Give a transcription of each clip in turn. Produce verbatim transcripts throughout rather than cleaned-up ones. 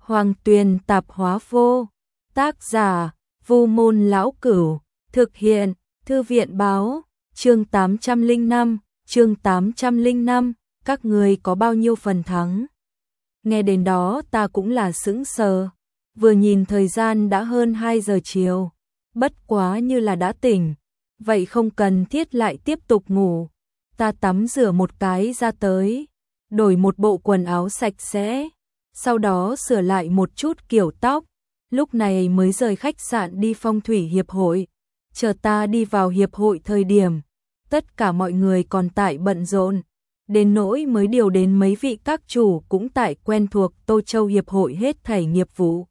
Hoàng Tuyền Tạp Hóa Vô. Tác giả: Vu Môn Lão Cửu. Thực hiện: Thư viện Báo. Chương tám trăm lẻ năm, chương tám trăm lẻ năm, các người có bao nhiêu phần thắng? Nghe đến đó ta cũng là sững sờ. Vừa nhìn thời gian đã hơn hai giờ chiều. Bất quá như là đã tỉnh. Vậy không cần thiết lại tiếp tục ngủ. Ta tắm rửa một cái ra tới. Đổi một bộ quần áo sạch sẽ. Sau đó sửa lại một chút kiểu tóc. Lúc này mới rời khách sạn đi phong thủy hiệp hội. Chờ ta đi vào hiệp hội thời điểm. Tất cả mọi người còn tại bận rộn. Đến nỗi mới điều đến mấy vị các chủ cũng tại quen thuộc Tô Châu hiệp hội hết thảy nghiệp vụ.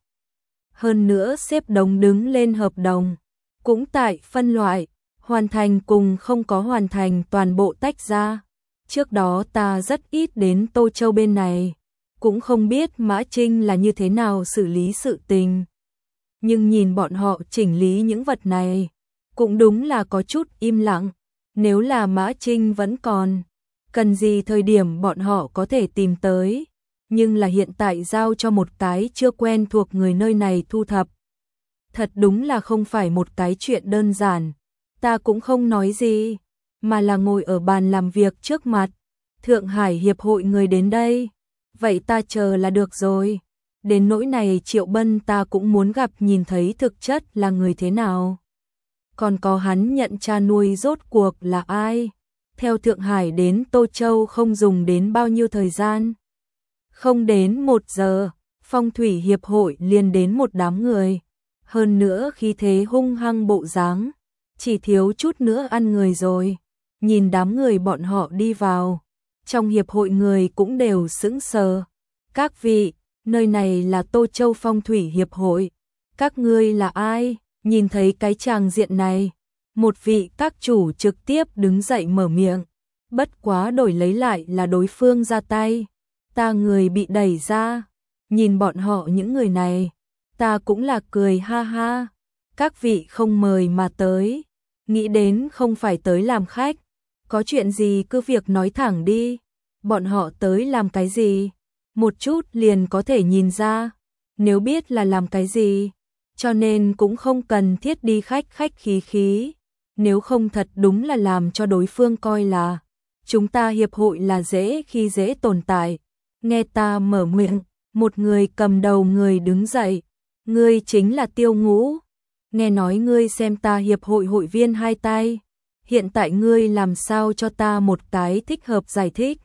Hơn nữa xếp đống đứng lên hợp đồng. Cũng tại phân loại, hoàn thành cùng không có hoàn thành toàn bộ tách ra. Trước đó ta rất ít đến Tô Châu bên này. Cũng không biết Mã Trinh là như thế nào xử lý sự tình. Nhưng nhìn bọn họ chỉnh lý những vật này. Cũng đúng là có chút im lặng. Nếu là Mã Trinh vẫn còn. Cần gì thời điểm bọn họ có thể tìm tới. Nhưng là hiện tại giao cho một cái chưa quen thuộc người nơi này thu thập. Thật đúng là không phải một cái chuyện đơn giản. Ta cũng không nói gì. Mà là ngồi ở bàn làm việc trước mặt. Thượng Hải hiệp hội người đến đây. Vậy ta chờ là được rồi. Đến nỗi này Triệu Bân ta cũng muốn gặp nhìn thấy thực chất là người thế nào. Còn có hắn nhận cha nuôi rốt cuộc là ai. Theo Thượng Hải đến Tô Châu không dùng đến bao nhiêu thời gian. Không đến một giờ, phong thủy hiệp hội liền đến một đám người. Hơn nữa khi thế hung hăng bộ dáng, chỉ thiếu chút nữa ăn người rồi. Nhìn đám người bọn họ đi vào, trong hiệp hội người cũng đều sững sờ. Các vị, nơi này là Tô Châu phong thủy hiệp hội. Các ngươi là ai? Nhìn thấy cái tràng diện này, một vị các chủ trực tiếp đứng dậy mở miệng. Bất quá đổi lấy lại là đối phương ra tay. Ta người bị đẩy ra. Nhìn bọn họ những người này, ta cũng là cười ha ha. Các vị không mời mà tới. Nghĩ đến không phải tới làm khách. Có chuyện gì cứ việc nói thẳng đi. Bọn họ tới làm cái gì? Một chút liền có thể nhìn ra. Nếu biết là làm cái gì. Cho nên cũng không cần thiết đi khách khách khí khí. Nếu không thật đúng là làm cho đối phương coi là chúng ta hiệp hội là dễ khi dễ tồn tại. Nghe ta mở miệng, một người cầm đầu người đứng dậy. Ngươi chính là Tiêu Ngũ. Nghe nói ngươi xem ta hiệp hội hội viên hai tay. Hiện tại ngươi làm sao cho ta một cái thích hợp giải thích.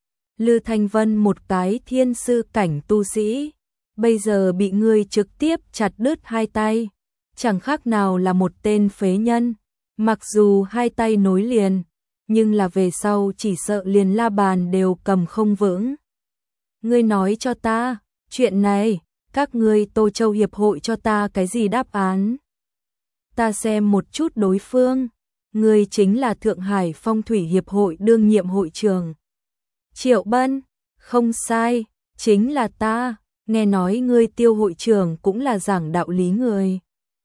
Lư Thanh Vân một cái thiên sư cảnh tu sĩ. Bây giờ bị ngươi trực tiếp chặt đứt hai tay. Chẳng khác nào là một tên phế nhân. Mặc dù hai tay nối liền. Nhưng là về sau chỉ sợ liền la bàn đều cầm không vững. Ngươi nói cho ta, chuyện này, các ngươi Tô Châu hiệp hội cho ta cái gì đáp án? Ta xem một chút đối phương. Ngươi chính là Thượng Hải phong thủy hiệp hội đương nhiệm hội trưởng. Triệu Bân, không sai, chính là ta. Nghe nói ngươi Tiêu hội trưởng cũng là giảng đạo lý người.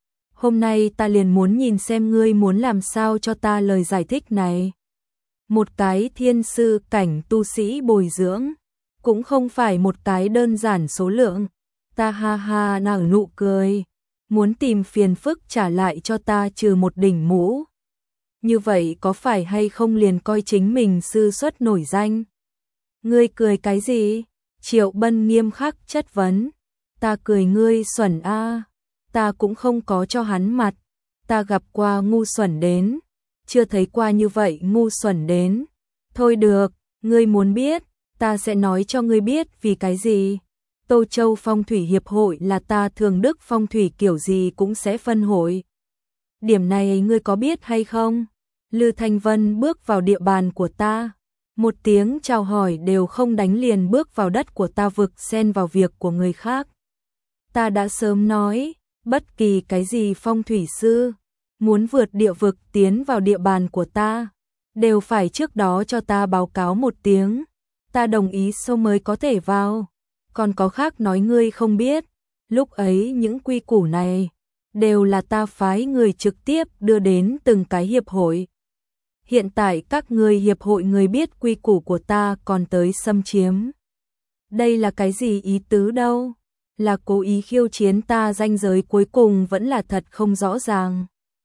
Hôm nay ta liền muốn nhìn xem ngươi muốn làm sao cho ta lời giải thích này. Một cái thiên sư cảnh tu sĩ bồi dưỡng, cũng không phải một cái đơn giản số lượng. Ta ha ha nở nụ cười, muốn tìm phiền phức trả lại cho ta trừ một đỉnh mũ. Như vậy có phải hay không liền coi chính mình sư xuất nổi danh? Ngươi cười cái gì? Triệu Bân nghiêm khắc chất vấn. Ta cười ngươi xuẩn a. Ta cũng không có cho hắn mặt. Ta gặp qua ngu xuẩn đến. Chưa thấy qua như vậy ngu xuẩn đến. Thôi được, ngươi muốn biết, ta sẽ nói cho ngươi biết vì cái gì. Tô Châu phong thủy hiệp hội là ta thường đức phong thủy kiểu gì cũng sẽ phân hội. Điểm này ngươi có biết hay không? Lư Thanh Vân bước vào địa bàn của ta. Một tiếng chào hỏi đều không đánh liền bước vào đất của ta vực xen vào việc của người khác. Ta đã sớm nói, bất kỳ cái gì phong thủy sư, muốn vượt địa vực tiến vào địa bàn của ta, đều phải trước đó cho ta báo cáo một tiếng. Ta đồng ý sau mới có thể vào. Còn có khác nói ngươi không biết. Lúc ấy những quy củ này, đều là ta phái người trực tiếp đưa đến từng cái hiệp hội. Hiện tại các người hiệp hội người biết quy củ của ta còn tới xâm chiếm. Đây là cái gì ý tứ đâu? là cố ý khiêu chiến ta, ranh giới cuối cùng vẫn là thật không rõ ràng.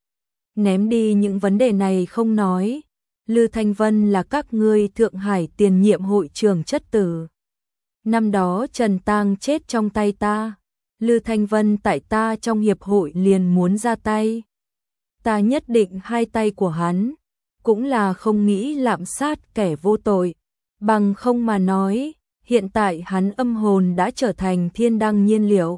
Ném đi những vấn đề này không nói, Lư Thanh Vân là các ngươi Thượng Hải tiền nhiệm hội trưởng chất tử. Năm đó Trần Tang chết trong tay ta, Lư Thanh Vân tại ta trong hiệp hội liền muốn ra tay. Ta nhất định hai tay của hắn, cũng là không nghĩ lạm sát kẻ vô tội, bằng không mà nói, hiện tại hắn âm hồn đã trở thành thiên đăng nhiên liệu.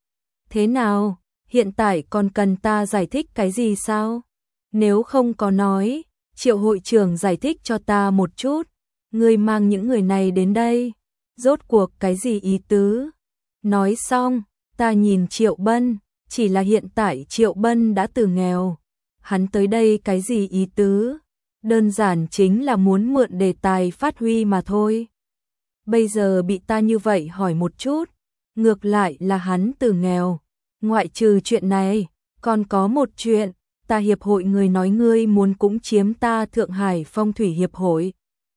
Thế nào, hiện tại còn cần ta giải thích cái gì sao? Nếu không có nói, Triệu hội trưởng giải thích cho ta một chút, ngươi mang những người này đến đây, rốt cuộc cái gì ý tứ? Nói xong, ta nhìn Triệu Bân, chỉ là hiện tại Triệu Bân đã từ nghèo, hắn tới đây cái gì ý tứ? Đơn giản chính là muốn mượn đề tài phát huy mà thôi. Bây giờ bị ta như vậy hỏi một chút, ngược lại là hắn từ nghèo. Ngoại trừ chuyện này, còn có một chuyện, ta hiệp hội người nói ngươi muốn cũng chiếm ta Thượng Hải Phong thủy hiệp hội.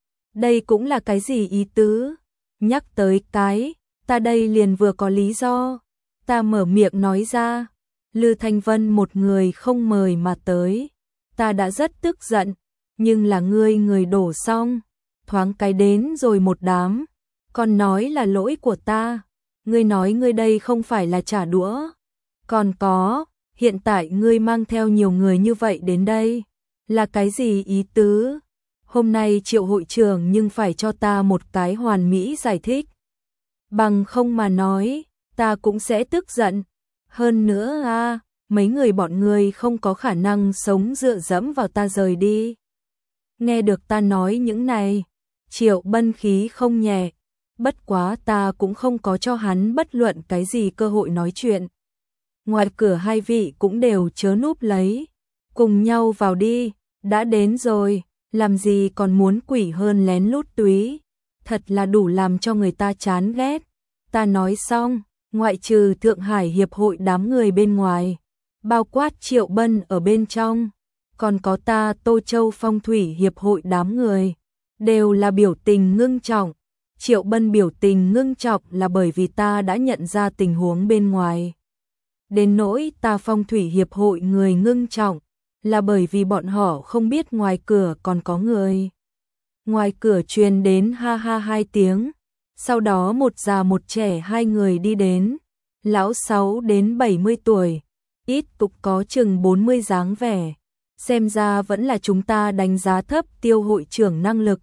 Đây cũng là cái gì ý tứ? Nhắc tới cái, ta đây liền vừa có lý do. Ta mở miệng nói ra, Lư Thanh Vân một người không mời mà tới. Ta đã rất tức giận, nhưng là ngươi người đổ xong, thoáng cái đến rồi một đám, còn nói là lỗi của ta. Ngươi nói ngươi đây không phải là trả đũa. Còn có, hiện tại ngươi mang theo nhiều người như vậy đến đây, là cái gì ý tứ? Hôm nay Triệu hội trưởng nhưng phải cho ta một cái hoàn mỹ giải thích. Bằng không mà nói, ta cũng sẽ tức giận. Hơn nữa a, à, mấy người bọn ngươi không có khả năng sống dựa dẫm vào ta rời đi. Nghe được ta nói những này, Triệu Bân khí không nhẹ, bất quá ta cũng không có cho hắn bất luận cái gì cơ hội nói chuyện. Ngoài cửa hai vị cũng đều chớ núp lấy, cùng nhau vào đi, đã đến rồi, làm gì còn muốn quỷ hơn lén lút túy, thật là đủ làm cho người ta chán ghét. Ta nói xong, ngoại trừ Thượng Hải hiệp hội đám người bên ngoài, bao quát Triệu Bân ở bên trong, còn có ta Tô Châu Phong thủy hiệp hội đám người, đều là biểu tình ngưng trọng. Triệu Bân biểu tình ngưng trọng là bởi vì ta đã nhận ra tình huống bên ngoài. Đến nỗi ta Phong thủy hiệp hội người ngưng trọng, là bởi vì bọn họ không biết ngoài cửa còn có người. Ngoài cửa truyền đến ha ha hai tiếng, sau đó một già một trẻ hai người đi đến, lão sáu đến bảy mươi tuổi, ít cũng có chừng bốn mươi dáng vẻ, xem ra vẫn là chúng ta đánh giá thấp Tiêu hội trưởng năng lực.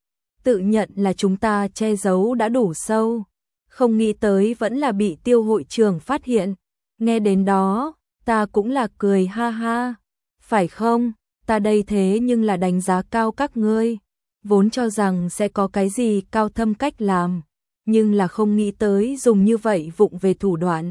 Tự nhận là chúng ta che giấu đã đủ sâu, không nghĩ tới vẫn là bị Tiêu hội trưởng phát hiện. Nghe đến đó, ta cũng là cười ha ha, phải không, ta đây thế nhưng là đánh giá cao các ngươi, vốn cho rằng sẽ có cái gì cao thâm cách làm, nhưng là không nghĩ tới dùng như vậy vụng về thủ đoạn.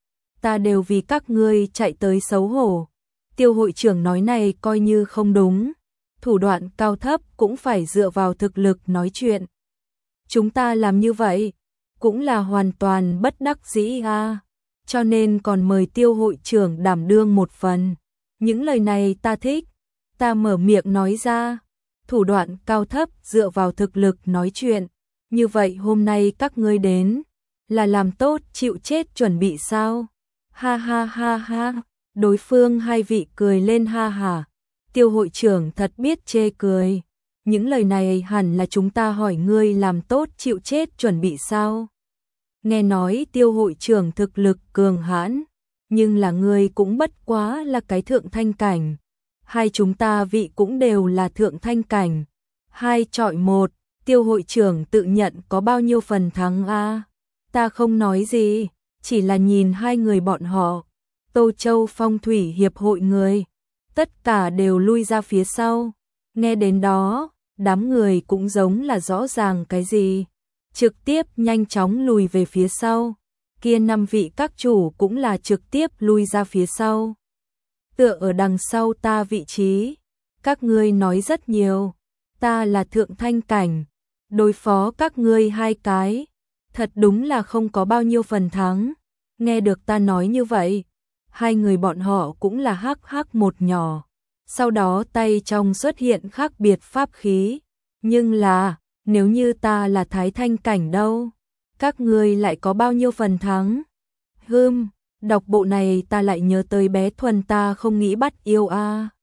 Ta đều vì các ngươi chạy tới xấu hổ. Tiêu hội trưởng nói này coi như không đúng, thủ đoạn cao thấp cũng phải dựa vào thực lực nói chuyện. Chúng ta làm như vậy, cũng là hoàn toàn bất đắc dĩ à, cho nên còn mời Tiêu hội trưởng đảm đương một phần. Những lời này ta thích, ta mở miệng nói ra, thủ đoạn cao thấp dựa vào thực lực nói chuyện. Như vậy hôm nay các ngươi đến, là làm tốt chịu chết chuẩn bị sao? Ha ha ha ha, đối phương hai vị cười lên ha ha. Tiêu hội trưởng thật biết chê cười. Những lời này hẳn là chúng ta hỏi ngươi làm tốt chịu chết chuẩn bị sao? Nghe nói Tiêu hội trưởng thực lực cường hãn, nhưng là ngươi cũng bất quá là cái thượng thanh cảnh. Hai chúng ta vị cũng đều là thượng thanh cảnh. Hai chọi một, Tiêu hội trưởng tự nhận có bao nhiêu phần thắng a? Ta không nói gì, chỉ là nhìn hai người bọn họ. Tô Châu Phong thủy hiệp hội người, tất cả đều lui ra phía sau. Nghe đến đó, đám người cũng giống là rõ ràng cái gì, trực tiếp nhanh chóng lùi về phía sau. Kia năm vị các chủ cũng là trực tiếp lui ra phía sau. Tựa ở đằng sau ta vị trí, các ngươi nói rất nhiều, ta là thượng thanh cảnh, đối phó các ngươi hai cái, thật đúng là không có bao nhiêu phần thắng. Nghe được ta nói như vậy, hai người bọn họ cũng là hắc hắc một nhỏ, sau đó tay trong xuất hiện khác biệt pháp khí. Nhưng là, nếu như ta là thái thanh cảnh đâu, các ngươi lại có bao nhiêu phần thắng? Hưm, đọc bộ này ta lại nhớ tới bé Thuần ta không nghĩ bắt yêu a.